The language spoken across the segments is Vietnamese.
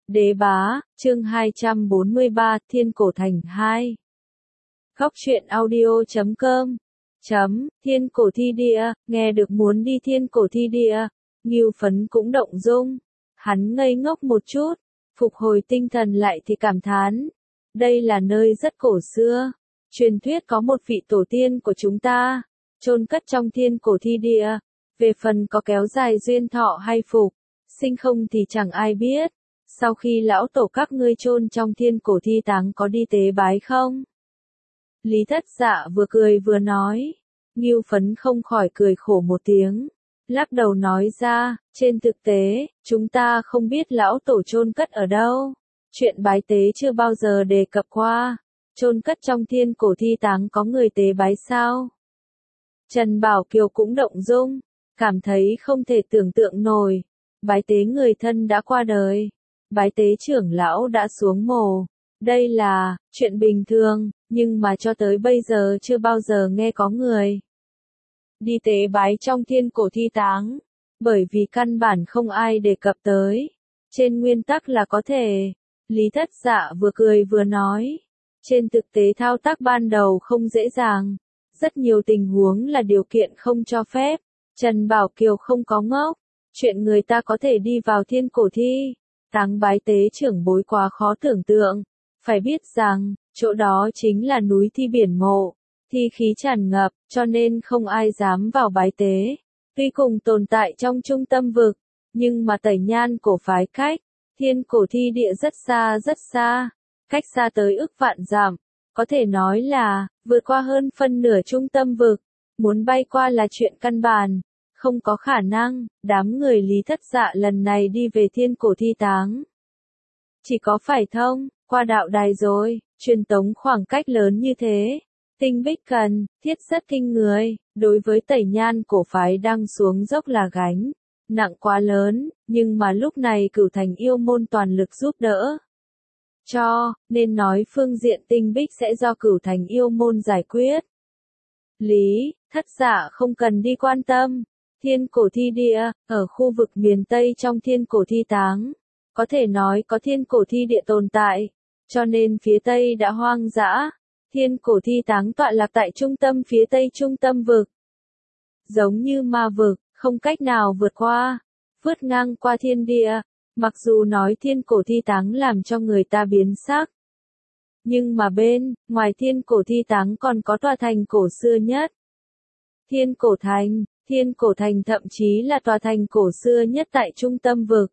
Đế bá, chương 243, Thiên Cổ Thành 2. Góc truyện audio.com. Thiên Cổ Thi Địa, nghe được muốn đi Thiên Cổ Thi Địa, Ngưu Phấn cũng động dung. Hắn ngây ngốc một chút, phục hồi tinh thần lại thì cảm thán. Đây là nơi rất cổ xưa. Truyền thuyết có một vị tổ tiên của chúng ta, chôn cất trong Thiên Cổ Thi Địa. Về phần có kéo dài duyên thọ hay phục sinh không thì chẳng ai biết. Sau khi lão tổ các ngươi chôn trong Thiên Cổ Thi Táng có đi tế bái không? Lý Thất Dạ vừa cười vừa nói. Ngưu Phấn không khỏi cười khổ một tiếng, lắc đầu nói ra, trên thực tế, chúng ta không biết lão tổ chôn cất ở đâu. Chuyện bái tế chưa bao giờ đề cập qua. Chôn cất trong Thiên Cổ Thi Táng có người tế bái sao? Trần Bảo Kiều cũng động dung, cảm thấy không thể tưởng tượng nổi. Bái tế người thân đã qua đời, bái tế trưởng lão đã xuống mồ. Đây là chuyện bình thường, nhưng mà cho tới bây giờ chưa bao giờ nghe có người đi tế bái trong Thiên Cổ Thi Táng, bởi vì căn bản không ai đề cập tới. Trên nguyên tắc là có thể. Lý Thất Dạ vừa cười vừa nói. Trên thực tế thao tác ban đầu không dễ dàng. Rất nhiều tình huống là điều kiện không cho phép. Trần Bảo Kiều không có ngốc. Chuyện người ta có thể đi vào Thiên Cổ Thi Táng bái tế trưởng bối quá khó tưởng tượng. Phải biết rằng, chỗ đó chính là núi thi biển mộ, thi khí tràn ngập, cho nên không ai dám vào bái tế. Tuy cùng tồn tại trong trung tâm vực, nhưng mà Tẩy Nhan cổ phái cách Thiên Cổ Thi Địa rất xa, cách xa tới ức vạn dặm, có thể nói là vượt qua hơn phân nửa trung tâm vực, muốn bay qua là chuyện căn bản, không có khả năng. Đám người Lý Thất Dạ lần này đi về Thiên Cổ Thi Táng, chỉ có phải thông qua đạo đài rồi. Truyền tống khoảng cách lớn như thế, tinh bích cần thiết rất kinh người, đối với Tẩy Nhan cổ phái đang xuống dốc là gánh nặng quá lớn, nhưng mà lúc này Cửu Thành yêu môn toàn lực giúp đỡ, cho nên nói phương diện tinh bích sẽ do Cửu Thành yêu môn giải quyết. Lý Thất Dạ không cần đi quan tâm. Thiên Cổ Thi Địa, ở khu vực miền Tây trong Thiên Cổ Thi Táng, có thể nói có Thiên Cổ Thi Địa tồn tại, cho nên phía Tây đã hoang dã. Thiên Cổ Thi Táng tọa lạc tại trung tâm phía Tây trung tâm vực. Giống như ma vực, không cách nào vượt qua, vượt ngang qua thiên địa. Mặc dù nói Thiên Cổ Thi Táng làm cho người ta biến sắc, nhưng mà bên ngoài Thiên Cổ Thi Táng còn có tòa thành cổ xưa nhất, Thiên Cổ Thành. Thiên Cổ Thành thậm chí là tòa thành cổ xưa nhất tại trung tâm vực.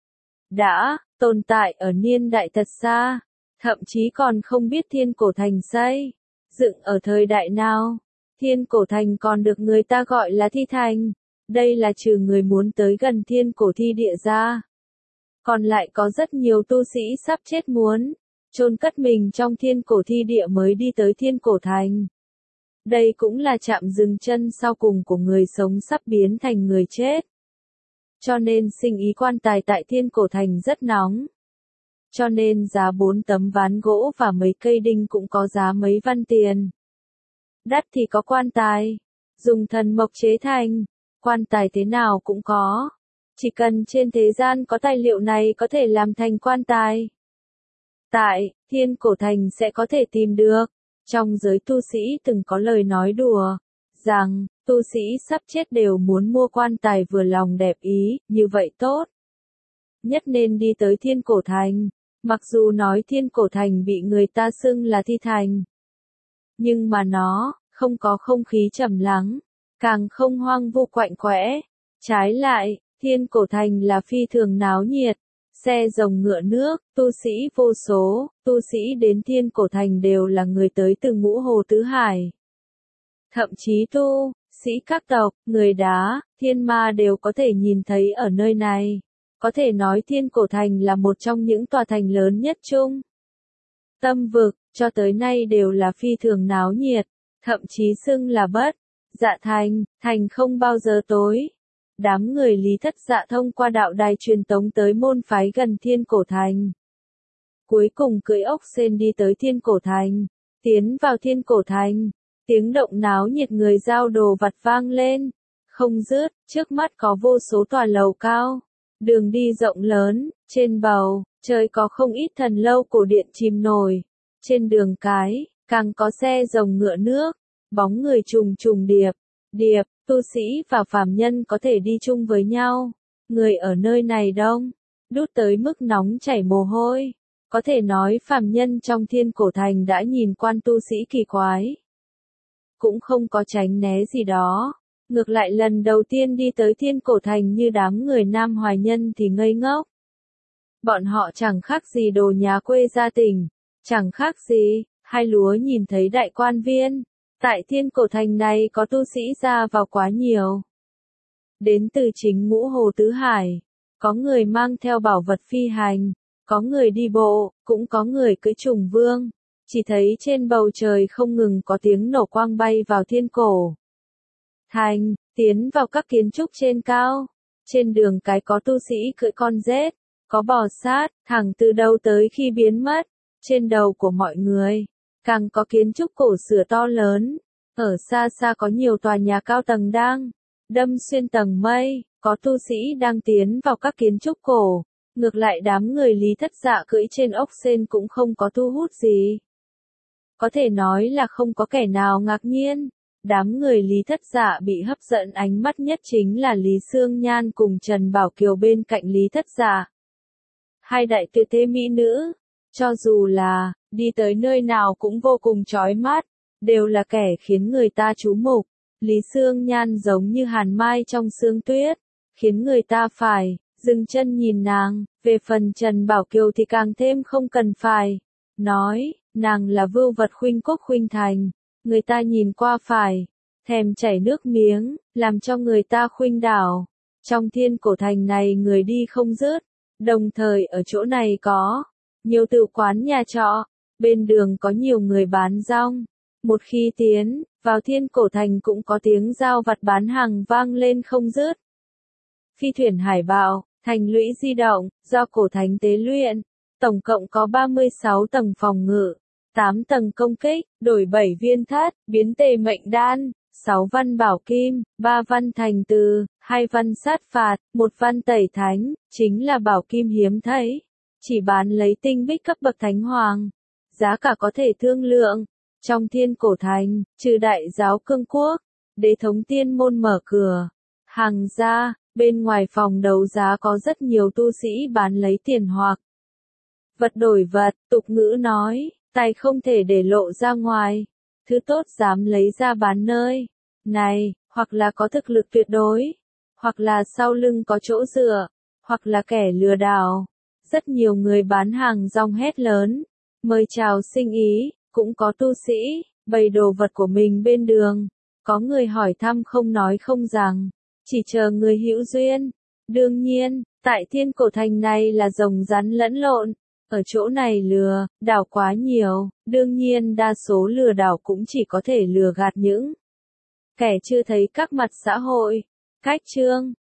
Đã tồn tại ở niên đại thật xa, thậm chí còn không biết Thiên Cổ Thành xây dựng ở thời đại nào. Thiên Cổ Thành còn được người ta gọi là Thi Thành. Đây là trừ người muốn tới gần Thiên Cổ Thi Địa ra, còn lại có rất nhiều tu sĩ sắp chết muốn chôn cất mình trong Thiên Cổ Thi Địa mới đi tới Thiên Cổ Thành. Đây cũng là trạm dừng chân sau cùng của người sống sắp biến thành người chết. Cho nên sinh ý quan tài tại Thiên Cổ Thành rất nóng. Cho nên giá 4 tấm ván gỗ và mấy cây đinh cũng có giá mấy văn tiền. Đắt thì có quan tài dùng thần mộc chế thành, quan tài thế nào cũng có. Chỉ cần trên thế gian có tài liệu này có thể làm thành quan tài, tại Thiên Cổ Thành sẽ có thể tìm được. Trong giới tu sĩ từng có lời nói đùa rằng, tu sĩ sắp chết đều muốn mua quan tài vừa lòng đẹp ý, như vậy tốt nhất nên đi tới Thiên Cổ Thành. Mặc dù nói Thiên Cổ Thành bị người ta xưng là thi thành, nhưng mà nó không có không khí trầm lắng, càng không hoang vu quạnh quẽ. Trái lại, Thiên Cổ Thành là phi thường náo nhiệt, xe rồng ngựa nước, tu sĩ vô số. Tu sĩ đến Thiên Cổ Thành đều là người tới từ ngũ hồ tứ hải, thậm chí tu sĩ các tộc, người đá, thiên ma đều có thể nhìn thấy ở nơi này. Có thể nói Thiên Cổ Thành là một trong những tòa thành lớn nhất trung tâm vực, cho tới nay đều là phi thường náo nhiệt, thậm chí xưng là bất dạ thành, thành không bao giờ tối. Đám người Lý Thất Dạ thông qua đạo đài truyền tống tới môn phái gần Thiên Cổ Thành. Cuối cùng cưỡi ốc sên đi tới Thiên Cổ Thành, tiến vào Thiên Cổ Thành, tiếng động náo nhiệt người giao đồ vặt vang lên, không dứt. Trước mắt có vô số tòa lầu cao, đường đi rộng lớn, trên bầu Trời có không ít thần lâu cổ điện chìm nổi. Trên đường cái, càng có xe rồng ngựa nước, bóng người trùng trùng điệp. Điệp, tu sĩ và phàm nhân có thể đi chung với nhau. Người ở nơi này đông, đút tới mức nóng chảy mồ hôi. Có thể nói phàm nhân trong Thiên Cổ Thành đã nhìn quan tu sĩ kỳ quái. Cũng không có tránh né gì đó. Ngược lại lần đầu tiên đi tới Thiên Cổ Thành như đám người Nam Hoài Nhân thì ngây ngốc. Bọn họ chẳng khác gì đồ nhà quê gia tỉnh, chẳng khác gì, hai lúa nhìn thấy đại quan viên. Tại Thiên Cổ Thành này có tu sĩ ra vào quá nhiều. Đến từ chính ngũ hồ tứ hải, có người mang theo bảo vật phi hành, có người đi bộ, cũng có người cưỡi trùng vương. Chỉ thấy trên bầu trời không ngừng có tiếng nổ quang bay vào Thiên Cổ Thành, tiến vào các kiến trúc trên cao. Trên đường cái có tu sĩ cưỡi con rết, có bò sát, thẳng từ đầu tới khi biến mất. Trên đầu của mọi người, càng có kiến trúc cổ xưa to lớn. Ở xa xa có nhiều tòa nhà cao tầng đang đâm xuyên tầng mây, có tu sĩ đang tiến vào các kiến trúc cổ. Ngược lại đám người Lý Thất Dạ cưỡi trên ốc sên cũng không có thu hút gì. Có thể nói là không có kẻ nào ngạc nhiên. Đám người Lý Thất Dạ bị hấp dẫn ánh mắt nhất chính là Lý Xương Nhan cùng Trần Bảo Kiều bên cạnh Lý Thất Dạ. Hai đại tuyệt thế mỹ nữ, cho dù là đi tới nơi nào cũng vô cùng chói mắt, đều là kẻ khiến người ta chú mục. Lý Xương Nhan giống như hàn mai trong sương tuyết, khiến người ta phải dừng chân nhìn nàng. Về phần Trần Bảo Kiều thì càng thêm không cần phải nói, nàng là vưu vật khuynh quốc khuynh thành, người ta nhìn qua phải thèm chảy nước miếng, làm cho người ta khuynh đảo. Trong Thiên Cổ Thành này người đi không dứt, đồng thời ở chỗ này có nhiều tử quán nhà trọ, bên đường có nhiều người bán rong. Một khi tiến vào Thiên Cổ Thành cũng có tiếng giao vặt bán hàng vang lên không dứt. Phi thuyền hải bào, thành lũy di động, do cổ thánh tế luyện, tổng cộng có 36 tầng phòng ngự, 8 tầng công kích, đổi 7 viên thất, biến tề mệnh đan, 6 văn bảo kim, 3 văn thành từ, 2 văn sát phạt, 1 văn tẩy thánh, chính là bảo kim hiếm thấy. Chỉ bán lấy tinh bích cấp bậc thánh hoàng. Giá cả có thể thương lượng. Trong Thiên Cổ Thành, trừ đại giáo cương quốc, đế thống tiên môn mở cửa hàng ra, bên ngoài phòng đấu giá có rất nhiều tu sĩ bán lấy tiền hoặc vật đổi vật. Tục ngữ nói, tài không thể để lộ ra ngoài, thứ tốt dám lấy ra bán nơi này, hoặc là có thực lực tuyệt đối, hoặc là sau lưng có chỗ dựa, hoặc là kẻ lừa đảo. Rất nhiều người bán hàng rong hét lớn, mời chào sinh ý, cũng có tu sĩ bày đồ vật của mình bên đường. Có người hỏi thăm không nói không rằng, chỉ chờ người hữu duyên. Đương nhiên, tại Thiên Cổ Thành này là rồng rắn lẫn lộn, ở chỗ này lừa đảo quá nhiều, đương nhiên đa số lừa đảo cũng chỉ có thể lừa gạt những kẻ chưa thấy các mặt xã hội. Cách chương